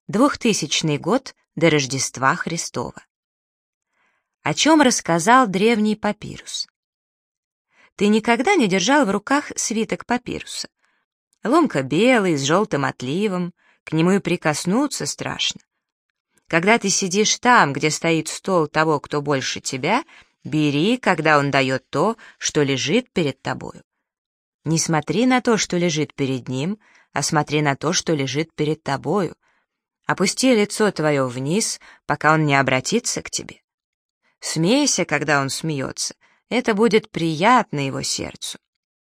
2000 год до Рождества Христова. О чем рассказал древний папирус? Ты никогда не держал в руках свиток папируса? Ломка белый, с желтым отливом, к нему и прикоснуться страшно. Когда ты сидишь там, где стоит стол того, кто больше тебя, бери, когда он дает то, что лежит перед тобою. Не смотри на то, что лежит перед ним, а смотри на то, что лежит перед тобою. Опусти лицо твое вниз, пока он не обратится к тебе. Смейся, когда он смеется, это будет приятно его сердцу.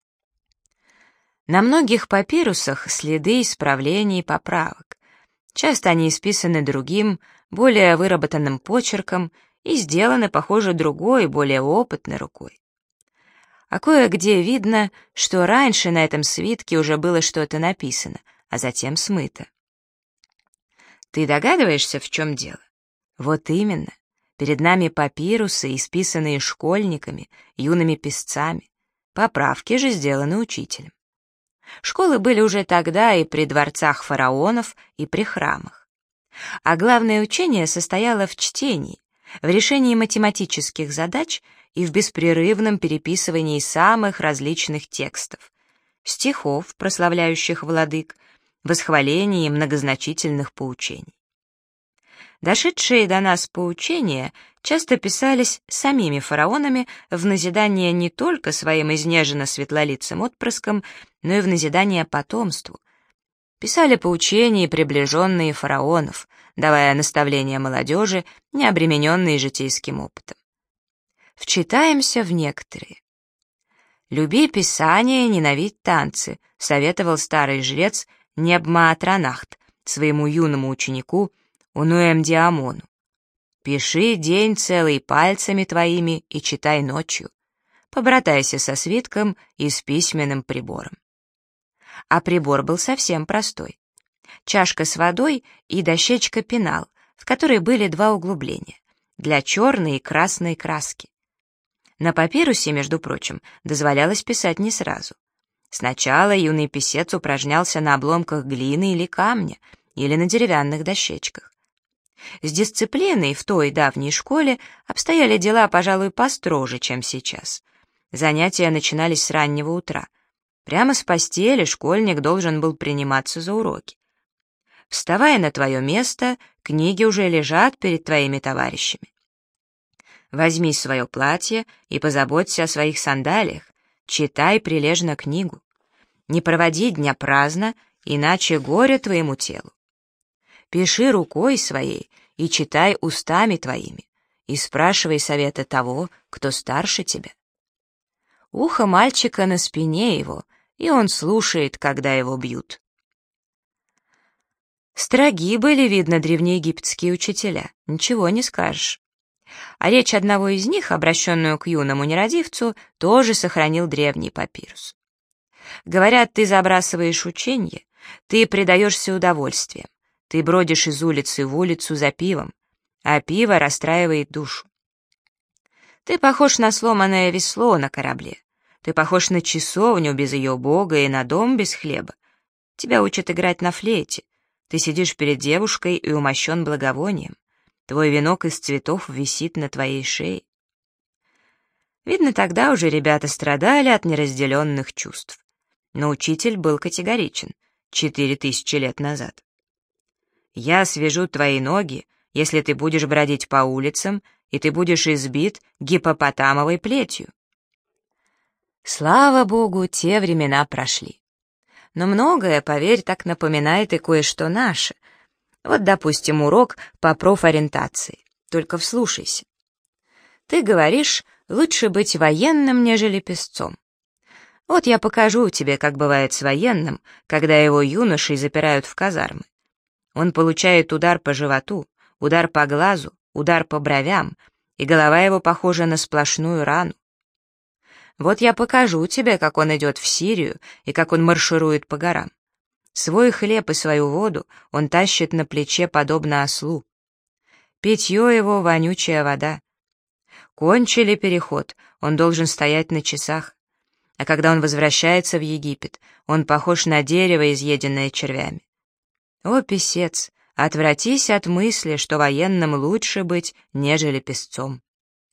На многих папирусах следы исправлений и поправок. Часто они исписаны другим, более выработанным почерком и сделаны, похоже, другой, более опытной рукой. А кое-где видно, что раньше на этом свитке уже было что-то написано, а затем смыто. Ты догадываешься, в чем дело? Вот именно. Перед нами папирусы, исписанные школьниками, юными писцами. Поправки же сделаны учителем. Школы были уже тогда и при дворцах фараонов, и при храмах. А главное учение состояло в чтении, в решении математических задач и в беспрерывном переписывании самых различных текстов, стихов, прославляющих владык, восхвалений и многозначительных поучений. Дошедшие до нас поучения часто писались самими фараонами в назидание не только своим изнеженно светлолицым отпрыскам, но и в назидание потомству. Писали поучения, приближенные фараонов, давая наставления молодежи, не обремененные житейским опытом. Вчитаемся в некоторые. «Люби писание, ненавидь танцы», советовал старый жрец Небмаатранахт своему юному ученику Унуэмдиамону. «Пиши день целый пальцами твоими и читай ночью. Побратайся со свитком и с письменным прибором». А прибор был совсем простой. Чашка с водой и дощечка пенал, в которой были два углубления для черной и красной краски. На папирусе, между прочим, дозволялось писать не сразу. Сначала юный писец упражнялся на обломках глины или камня, или на деревянных дощечках. С дисциплиной в той давней школе обстояли дела, пожалуй, построже, чем сейчас. Занятия начинались с раннего утра. Прямо с постели школьник должен был приниматься за уроки. Вставая на твое место, книги уже лежат перед твоими товарищами. Возьми свое платье и позаботься о своих сандалиях, читай прилежно книгу. Не проводи дня праздно, иначе горе твоему телу. Пиши рукой своей и читай устами твоими, и спрашивай совета того, кто старше тебя. Ухо мальчика на спине его, и он слушает, когда его бьют. Строги были, видно, древнеегипетские учителя, ничего не скажешь. А речь одного из них, обращенную к юному нерадивцу, тоже сохранил древний папирус. Говорят, ты забрасываешь ученье, ты предаешься удовольствиям, ты бродишь из улицы в улицу за пивом, а пиво расстраивает душу. Ты похож на сломанное весло на корабле, ты похож на часовню без ее бога и на дом без хлеба. Тебя учат играть на флейте, ты сидишь перед девушкой и умощен благовонием. Твой венок из цветов висит на твоей шее. Видно, тогда уже ребята страдали от неразделенных чувств. Но учитель был категоричен 4000 лет назад. «Я свяжу твои ноги, если ты будешь бродить по улицам, и ты будешь избит гиппопотамовой плетью». Слава Богу, те времена прошли. Но многое, поверь, так напоминает и кое-что наше. Вот, допустим, урок по профориентации. Только вслушайся. Ты говоришь, лучше быть военным, нежели песцом. Вот я покажу тебе, как бывает с военным, когда его юношей запирают в казармы. Он получает удар по животу, удар по глазу, удар по бровям, и голова его похожа на сплошную рану. Вот я покажу тебе, как он идет в Сирию и как он марширует по горам. Свой хлеб и свою воду он тащит на плече, подобно ослу. Питье его — вонючая вода. Кончили переход, он должен стоять на часах. А когда он возвращается в Египет, он похож на дерево, изъеденное червями. О, писец, Отвратись от мысли, что военным лучше быть, нежели песцом.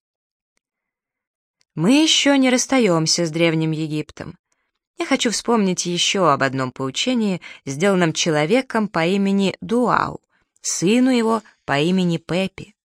Мы еще не расстаемся с Древним Египтом. Я хочу вспомнить еще об одном поучении, сделанном человеком по имени Дуау, сыну его по имени Пепи.